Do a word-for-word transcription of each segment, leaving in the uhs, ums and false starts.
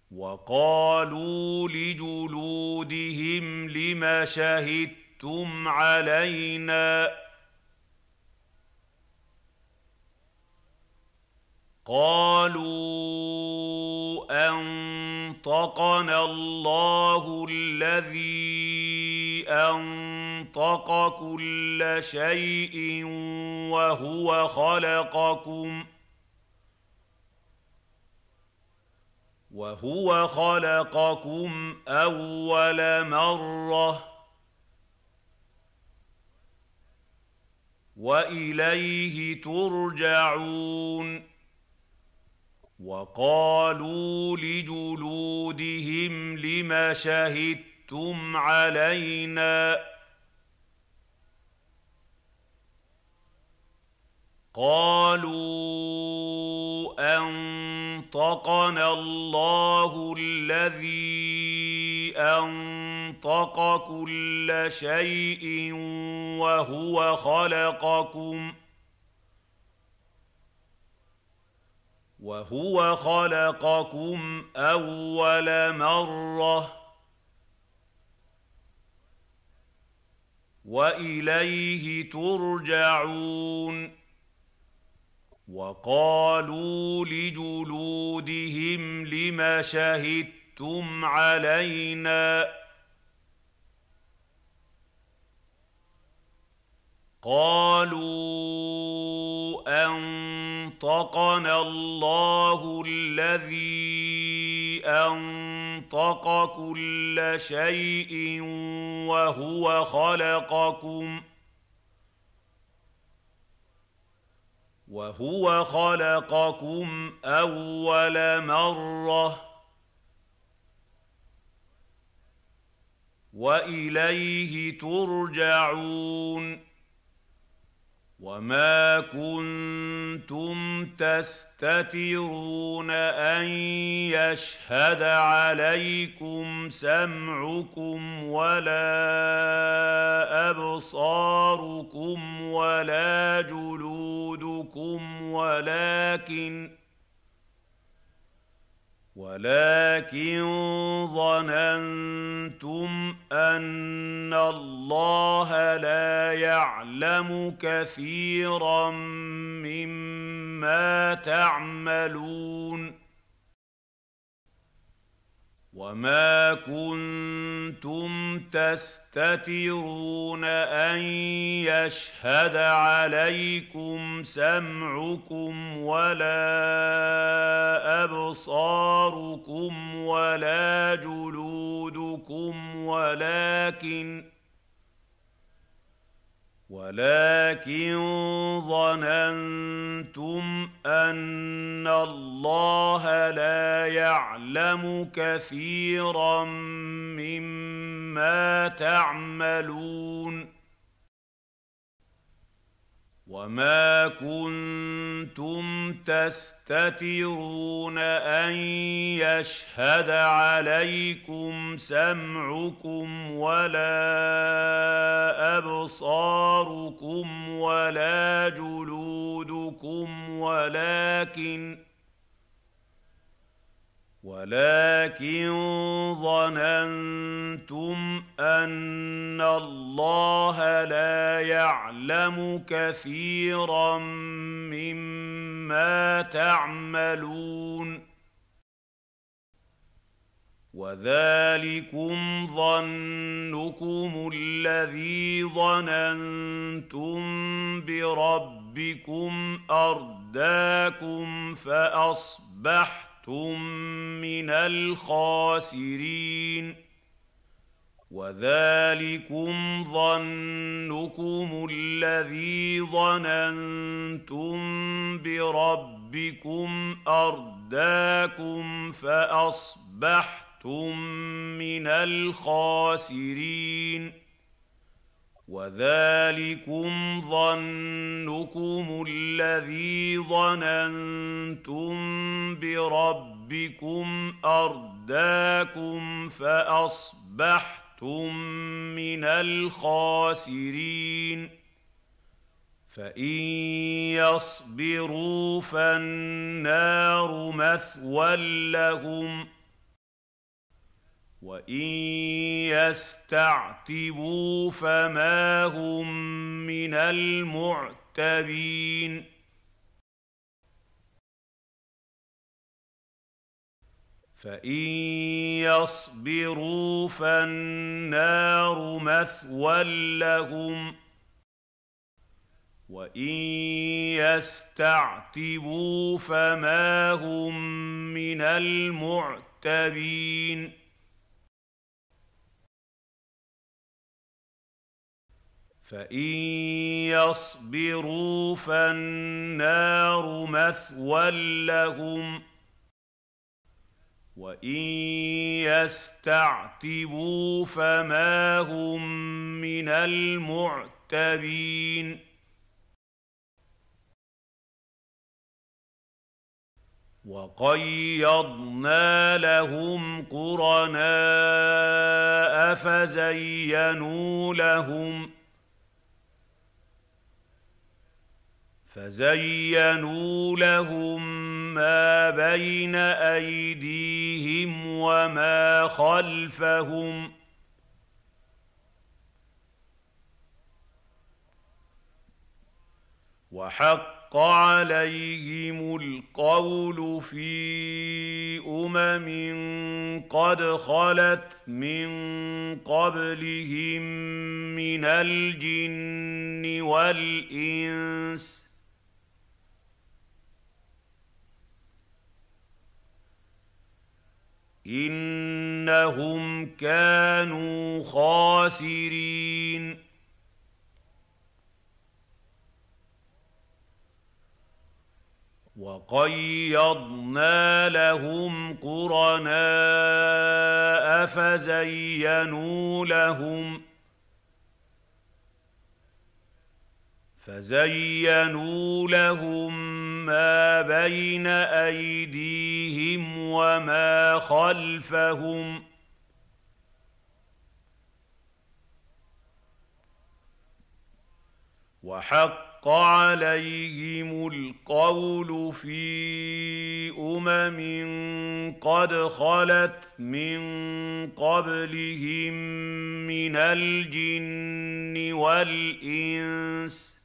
وقالوا لجلودهم لم شهدتم علينا قالوا أنطقنا الله الذي أنطق كل شيء وهو خلقكم وهو خلقكم أول مرة وإليه ترجعون وقالوا لجلودهم لم شهدتم علينا قالوا أنطقنا الله الذي أنطق كل شيء وهو خلقكم وهو خلقكم أول مرة وإليه ترجعون وقالوا لجلودهم لم شهدتم علينا قالوا أنطقنا الله الذي أنطق كل شيء وهو خلقكم وهو خلقكم أول مرة وإليه ترجعون وما كنتم تستترون أن يشهد عليكم سمعكم ولا أبصاركم ولا جلودكم ولكن ولكن ظننتم أن الله لا يعلم كثيرا مما تعملون وما كنتم تستترون أن يشهد عليكم سمعكم ولا أبصاركم ولا جلودكم ولكن ولكن ظننتم أن الله لا يعلم كثيرا مما تعملون وما كنتم تستترون أن يشهد عليكم سمعكم ولا أبصاركم ولا جلودكم ولكن ولكن ظننتم أن الله لا يعلم كثيرا مما تعملون وذلكم ظنكم الذي ظننتم بربكم أرداكم فأصبحتم من الخاسرين وذلكم ظنكم الذي ظننتم بربكم أرداكم فأصبحتم من الخاسرين وذلكم ظنكم الذي ظننتم بربكم أرداكم فأصبحتم من الخاسرين فإن يصبروا فالنار مثوى لهم وإن يستعتبوا فما هم من المعتبين فإن يصبروا فالنار مثوى لهم وإن يستعتبوا فما هم من المعتبين فإن يصبروا فالنار مثوى لهم وإن يستعتبوا فما هم من المعتبين وقيضنا لهم قرناء فزينوا لهم فزينوا لهم ما بين أيديهم وما خلفهم وحق عليهم القول في أمم قد خلت من قبلهم من الجن والإنس إنهم كانوا خاسرين وقيضنا لهم قرناء فزينوا لهم فزينوا لهم ما بين أيديهم وما خلفهم وحق عليهم القول في أمم قد خلت من قبلهم من الجن والإنس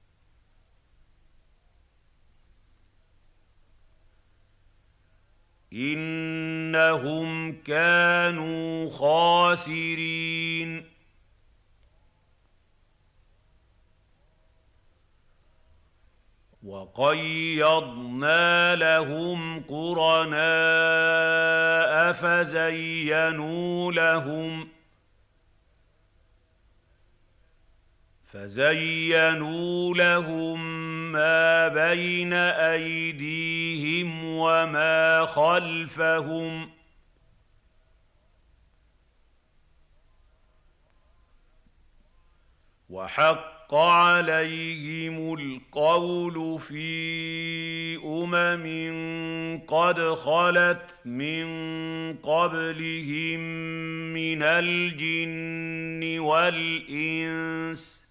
إنهم كانوا خاسرين وقيضنا لهم قرناء فزينوا لهم فزينوا لهم ما بين أيديهم وما خلفهم وحق عليهم القول في أمم قد خلت من قبلهم من الجن والإنس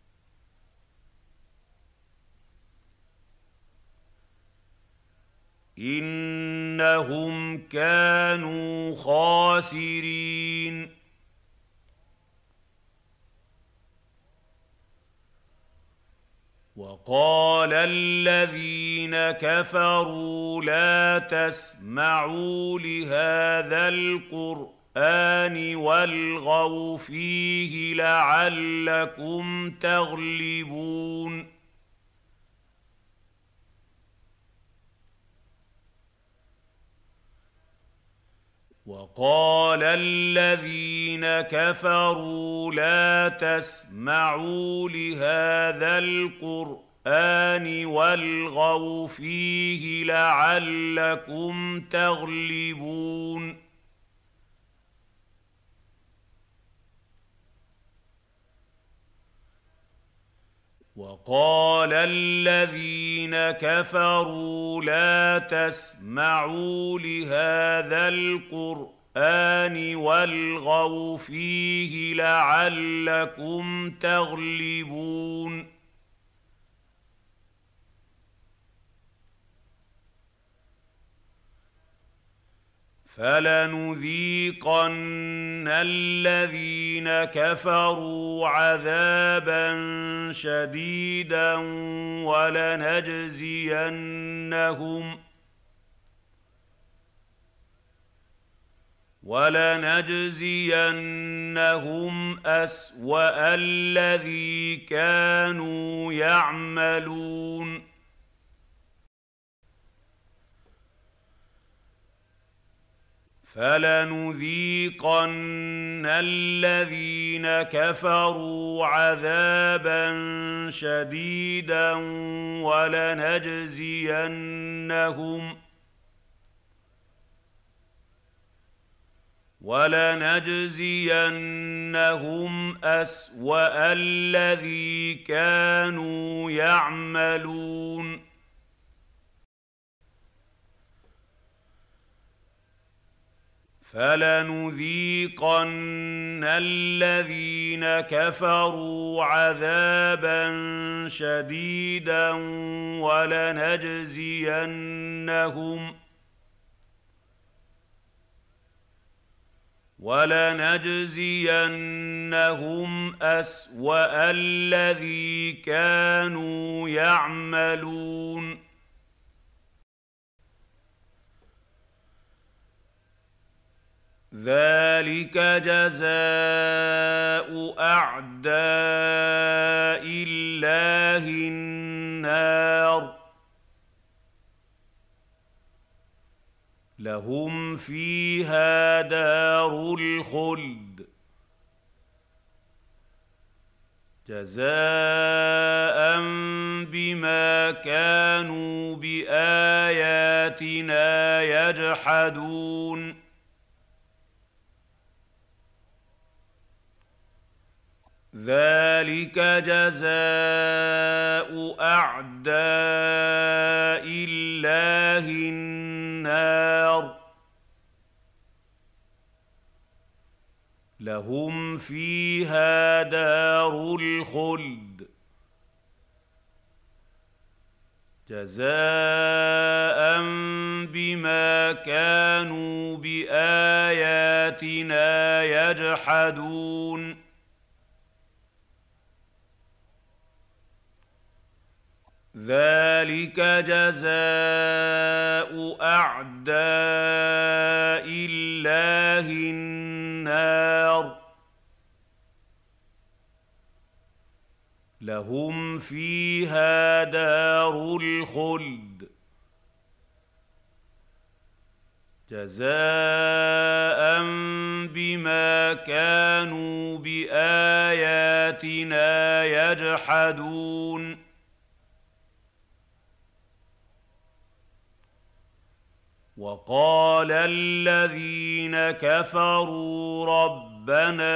إنهم كانوا خاسرين وقال الذين كفروا لا تسمعوا لهذا القرآن والغوا فيه لعلكم تغلبون وقال الذين كفروا لا تسمعوا لهذا القرآن والغوا فيه لعلكم تغلبون وقال الذين كفروا لا تسمعوا لهذا القرآن والغوا فيه لعلكم تغلبون فلنذيقن الذين كفروا عذابا شديدا ولنجزينهم ولنجزينهم أسوأ الذي كانوا يعملون فلنذيقن الذين كفروا عذابا شديدا ولنجزينهم ولنجزينهم أسوأ الذي كانوا يعملون فلنذيقن الذين كفروا عذابا شديدا ولنجزينهم ولنجزينهم أسوأ الذي كانوا يعملون ذلك جزاء أعداء الله النار لهم فيها دار الخلد جزاء بما كانوا بآياتنا يجحدون ذلك جزاء أعداء الله النار لهم فيها دار الخلد جزاء بما كانوا بآياتنا يجحدون ذلك جزاء أعداء الله النار لهم فيها دار الخلد جزاء بما كانوا بآياتنا يجحدون وقال الذين كفروا ربنا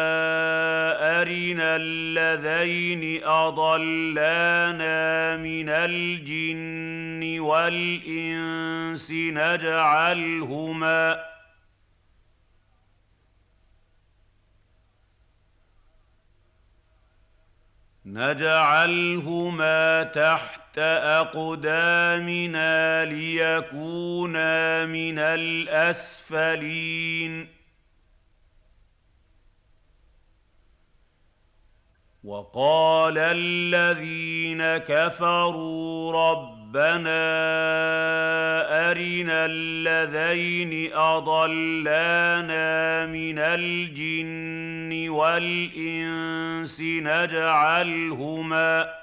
أرنا الذين أضلانا من الجن والإنس نجعلهما نجعلهما تحت أقدامنا ليكونا من الأسفلين وقال الذين كفروا ربنا أرنا الذين أضلانا من الجن والإنس نجعلهما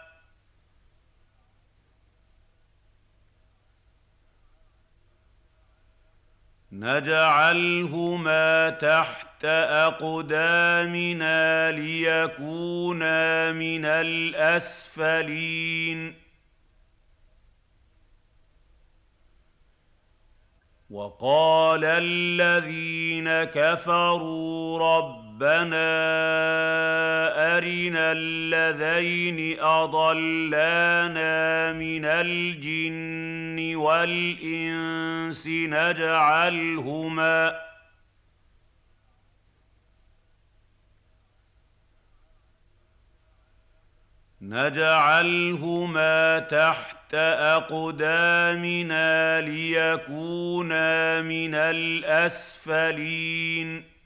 نجعلهما تحت أقدامنا ليكونا من الأسفلين وقال الذين كفروا ربنا أرنا الذين أضلانا من الجن والإنس نجعلهما نجعلهما تحت تحت اقدامنا ليكونا من الاسفلين